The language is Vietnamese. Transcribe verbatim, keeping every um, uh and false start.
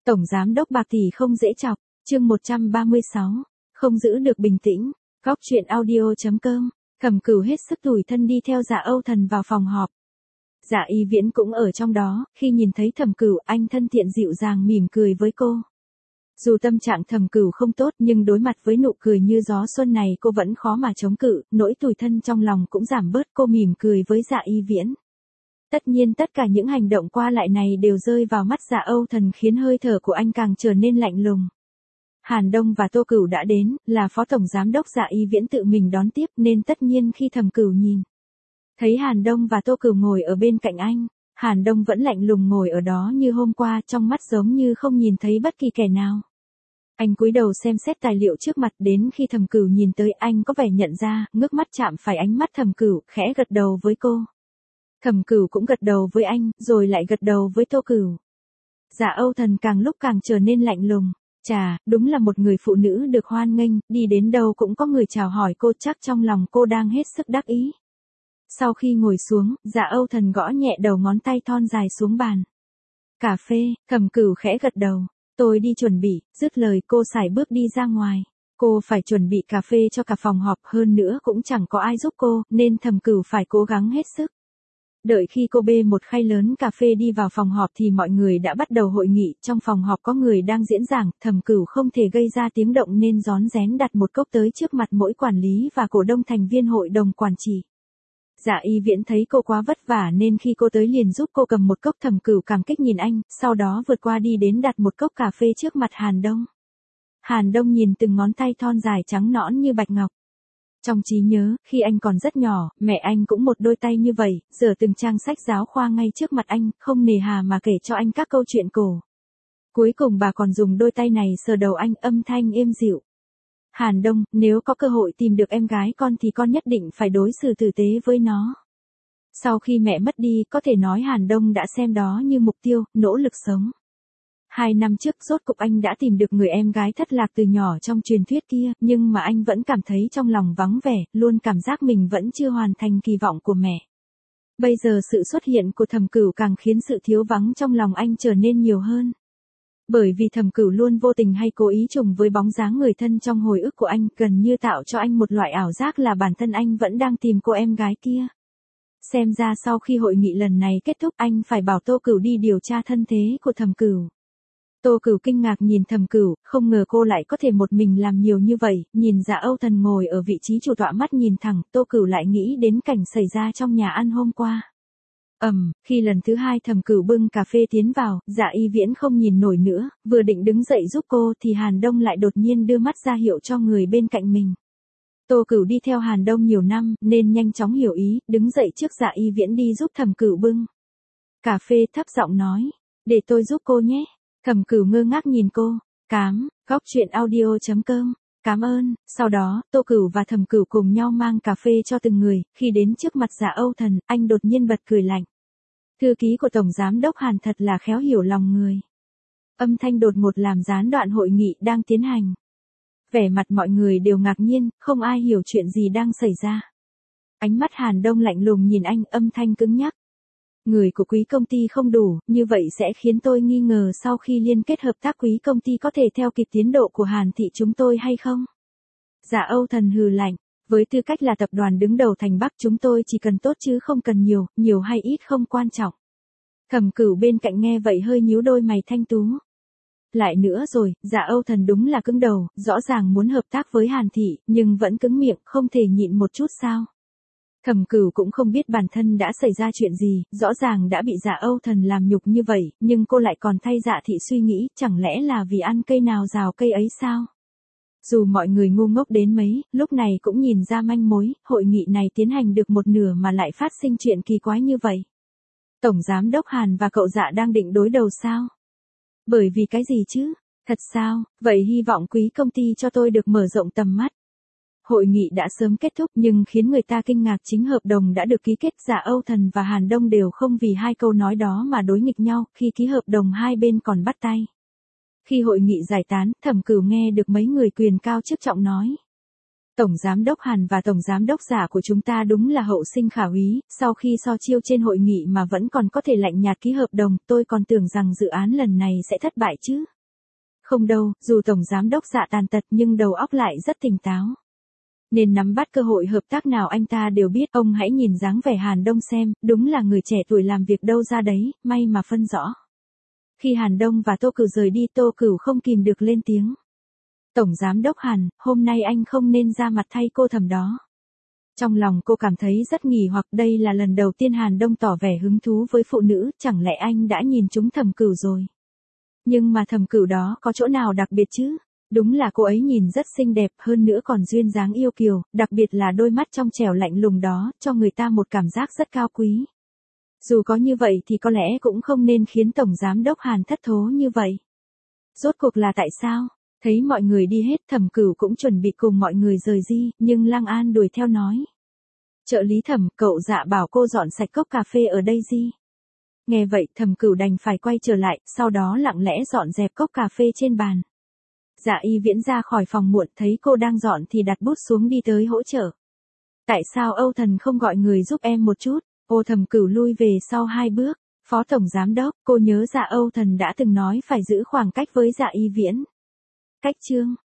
Tổng giám đốc bạc tỷ không dễ chọc, chương một trăm ba mươi sáu, không giữ được bình tĩnh, góc truyện audio chấm com, Thẩm Cửu hết sức tủi thân đi theo Dạ Âu Thần vào phòng họp. Dạ Y Viễn cũng ở trong đó, khi nhìn thấy Thẩm Cửu, anh thân thiện dịu dàng mỉm cười với cô. Dù tâm trạng Thẩm Cửu không tốt nhưng đối mặt với nụ cười như gió xuân này cô vẫn khó mà chống cự, nỗi tủi thân trong lòng cũng giảm bớt, cô mỉm cười với Dạ Y Viễn. Tất nhiên tất cả những hành động qua lại này đều rơi vào mắt Dạ Âu Thần khiến hơi thở của anh càng trở nên lạnh lùng. Hàn Đông và Tô Cửu đã đến, là phó tổng giám đốc Dạ Y Viễn tự mình đón tiếp nên tất nhiên khi Thẩm Cửu nhìn thấy Hàn Đông và Tô Cửu ngồi ở bên cạnh anh, Hàn Đông vẫn lạnh lùng ngồi ở đó như hôm qua, trong mắt giống như không nhìn thấy bất kỳ kẻ nào. Anh cúi đầu xem xét tài liệu trước mặt, đến khi Thẩm Cửu nhìn tới anh có vẻ nhận ra, ngước mắt chạm phải ánh mắt Thẩm Cửu, khẽ gật đầu với cô. Thẩm Cửu cũng gật đầu với anh, rồi lại gật đầu với Tô Cửu. Dạ Âu Thần càng lúc càng trở nên lạnh lùng. Chà, đúng là một người phụ nữ được hoan nghênh, đi đến đâu cũng có người chào hỏi cô, chắc trong lòng cô đang hết sức đắc ý. Sau khi ngồi xuống, Dạ Âu Thần gõ nhẹ đầu ngón tay thon dài xuống bàn. Cà phê, Thẩm Cửu khẽ gật đầu. Tôi đi chuẩn bị, dứt lời cô sải bước đi ra ngoài. Cô phải chuẩn bị cà phê cho cả phòng họp, hơn nữa cũng chẳng có ai giúp cô, nên Thẩm Cửu phải cố gắng hết sức. Đợi khi cô bê một khay lớn cà phê đi vào phòng họp thì mọi người đã bắt đầu hội nghị, trong phòng họp có người đang diễn giảng, Thẩm Cửu không thể gây ra tiếng động nên rón rén đặt một cốc tới trước mặt mỗi quản lý và cổ đông thành viên hội đồng quản trị. Dạ Y Viễn thấy cô quá vất vả nên khi cô tới liền giúp cô cầm một cốc. Thẩm Cửu cảm kích nhìn anh, sau đó vượt qua đi đến đặt một cốc cà phê trước mặt Hàn Đông. Hàn Đông nhìn từng ngón tay thon dài trắng nõn như bạch ngọc. Trong trí nhớ, khi anh còn rất nhỏ, mẹ anh cũng một đôi tay như vậy, giở từng trang sách giáo khoa ngay trước mặt anh, không nề hà mà kể cho anh các câu chuyện cổ. Cuối cùng bà còn dùng đôi tay này sờ đầu anh, âm thanh êm dịu. Hàn Đông, nếu có cơ hội tìm được em gái con thì con nhất định phải đối xử tử tế với nó. Sau khi mẹ mất đi, có thể nói Hàn Đông đã xem đó như mục tiêu, nỗ lực sống. Hai năm trước rốt cục anh đã tìm được người em gái thất lạc từ nhỏ trong truyền thuyết kia, nhưng mà anh vẫn cảm thấy trong lòng vắng vẻ, luôn cảm giác mình vẫn chưa hoàn thành kỳ vọng của mẹ. Bây giờ sự xuất hiện của Thẩm Cửu càng khiến sự thiếu vắng trong lòng anh trở nên nhiều hơn. Bởi vì Thẩm Cửu luôn vô tình hay cố ý trùng với bóng dáng người thân trong hồi ức của anh, gần như tạo cho anh một loại ảo giác là bản thân anh vẫn đang tìm cô em gái kia. Xem ra sau khi hội nghị lần này kết thúc anh phải bảo Tô Cửu đi điều tra thân thế của Thẩm Cửu. Tô Cửu kinh ngạc nhìn Thẩm Cửu, không ngờ cô lại có thể một mình làm nhiều như vậy, nhìn Dạ Âu Thần ngồi ở vị trí chủ tọa mắt nhìn thẳng, Tô Cửu lại nghĩ đến cảnh xảy ra trong nhà ăn hôm qua. Ầm, um, khi lần thứ hai Thẩm Cửu bưng cà phê tiến vào, Dạ Y Viễn không nhìn nổi nữa, vừa định đứng dậy giúp cô thì Hàn Đông lại đột nhiên đưa mắt ra hiệu cho người bên cạnh mình. Tô Cửu đi theo Hàn Đông nhiều năm, nên nhanh chóng hiểu ý, đứng dậy trước Dạ Y Viễn đi giúp Thẩm Cửu bưng cà phê, thấp giọng nói, để tôi giúp cô nhé. Thẩm Cửu ngơ ngác nhìn cô. Cám, góc truyện audio chấm com, cảm ơn. Sau đó, Tô Cửu và Thẩm Cửu cùng nhau mang cà phê cho từng người, khi đến trước mặt Dạ Âu Thần, anh đột nhiên bật cười lạnh. Thư ký của Tổng Giám đốc Hàn thật là khéo hiểu lòng người. Âm thanh đột ngột làm gián đoạn hội nghị đang tiến hành. Vẻ mặt mọi người đều ngạc nhiên, không ai hiểu chuyện gì đang xảy ra. Ánh mắt Hàn Đông lạnh lùng nhìn anh, âm thanh cứng nhắc. Người của quý công ty không đủ, như vậy sẽ khiến tôi nghi ngờ sau khi liên kết hợp tác quý công ty có thể theo kịp tiến độ của Hàn thị chúng tôi hay không? Dạ Âu Thần hừ lạnh, với tư cách là tập đoàn đứng đầu thành Bắc chúng tôi chỉ cần tốt chứ không cần nhiều, nhiều hay ít không quan trọng. Thẩm Cửu bên cạnh nghe vậy hơi nhíu đôi mày thanh tú. Lại nữa rồi, Dạ Âu Thần đúng là cứng đầu, rõ ràng muốn hợp tác với Hàn thị, nhưng vẫn cứng miệng, không thể nhịn một chút sao? Thẩm Cửu cũng không biết bản thân đã xảy ra chuyện gì, rõ ràng đã bị Dạ Âu Thần làm nhục như vậy, nhưng cô lại còn thay Dạ thị suy nghĩ, chẳng lẽ là vì ăn cây nào rào cây ấy sao? Dù mọi người ngu ngốc đến mấy, lúc này cũng nhìn ra manh mối, hội nghị này tiến hành được một nửa mà lại phát sinh chuyện kỳ quái như vậy. Tổng Giám đốc Hàn và cậu Dạ đang định đối đầu sao? Bởi vì cái gì chứ? Thật sao? Vậy hy vọng quý công ty cho tôi được mở rộng tầm mắt. Hội nghị đã sớm kết thúc nhưng khiến người ta kinh ngạc chính hợp đồng đã được ký kết. Dạ Âu Thần và Hàn Đông đều không vì hai câu nói đó mà đối nghịch nhau, khi ký hợp đồng hai bên còn bắt tay. Khi hội nghị giải tán, Thẩm Cửu nghe được mấy người quyền cao chức trọng nói. Tổng Giám đốc Hàn và Tổng Giám đốc Dạ của chúng ta đúng là hậu sinh khả úy, sau khi so chiêu trên hội nghị mà vẫn còn có thể lạnh nhạt ký hợp đồng, tôi còn tưởng rằng dự án lần này sẽ thất bại chứ. Không đâu, dù tổng giám đốc Dạ tàn tật nhưng đầu óc lại rất tỉnh táo. Nên nắm bắt cơ hội hợp tác nào anh ta đều biết. Ông hãy nhìn dáng vẻ Hàn Đông xem, đúng là người trẻ tuổi làm việc đâu ra đấy, may mà phân rõ. Khi Hàn Đông và Tô Cửu rời đi, Tô Cửu không kìm được lên tiếng. Tổng giám đốc Hàn, hôm nay anh không nên ra mặt thay cô Thẩm đó. Trong lòng cô cảm thấy rất nghi hoặc, đây là lần đầu tiên Hàn Đông tỏ vẻ hứng thú với phụ nữ, chẳng lẽ anh đã nhìn trúng Thẩm Cửu rồi. Nhưng mà Thẩm Cửu đó có chỗ nào đặc biệt chứ? Đúng là cô ấy nhìn rất xinh đẹp, hơn nữa còn duyên dáng yêu kiều, đặc biệt là đôi mắt trong trẻo lạnh lùng đó, cho người ta một cảm giác rất cao quý. Dù có như vậy thì có lẽ cũng không nên khiến Tổng Giám đốc Hàn thất thố như vậy. Rốt cuộc là tại sao? Thấy mọi người đi hết, Thẩm Cửu cũng chuẩn bị cùng mọi người rời đi, nhưng Lăng An đuổi theo nói. Trợ lý Thẩm, cậu Dạ bảo cô dọn sạch cốc cà phê ở đây gì? Nghe vậy, Thẩm Cửu đành phải quay trở lại, sau đó lặng lẽ dọn dẹp cốc cà phê trên bàn. Dạ Y Viễn ra khỏi phòng muộn, thấy cô đang dọn thì đặt bút xuống đi tới hỗ trợ. Tại sao Âu Thần không gọi người giúp em một chút? Ô Thẩm Cửu lui về sau hai bước. Phó Tổng Giám đốc, cô nhớ Dạ Âu Thần đã từng nói phải giữ khoảng cách với Dạ Y Viễn. Cách chương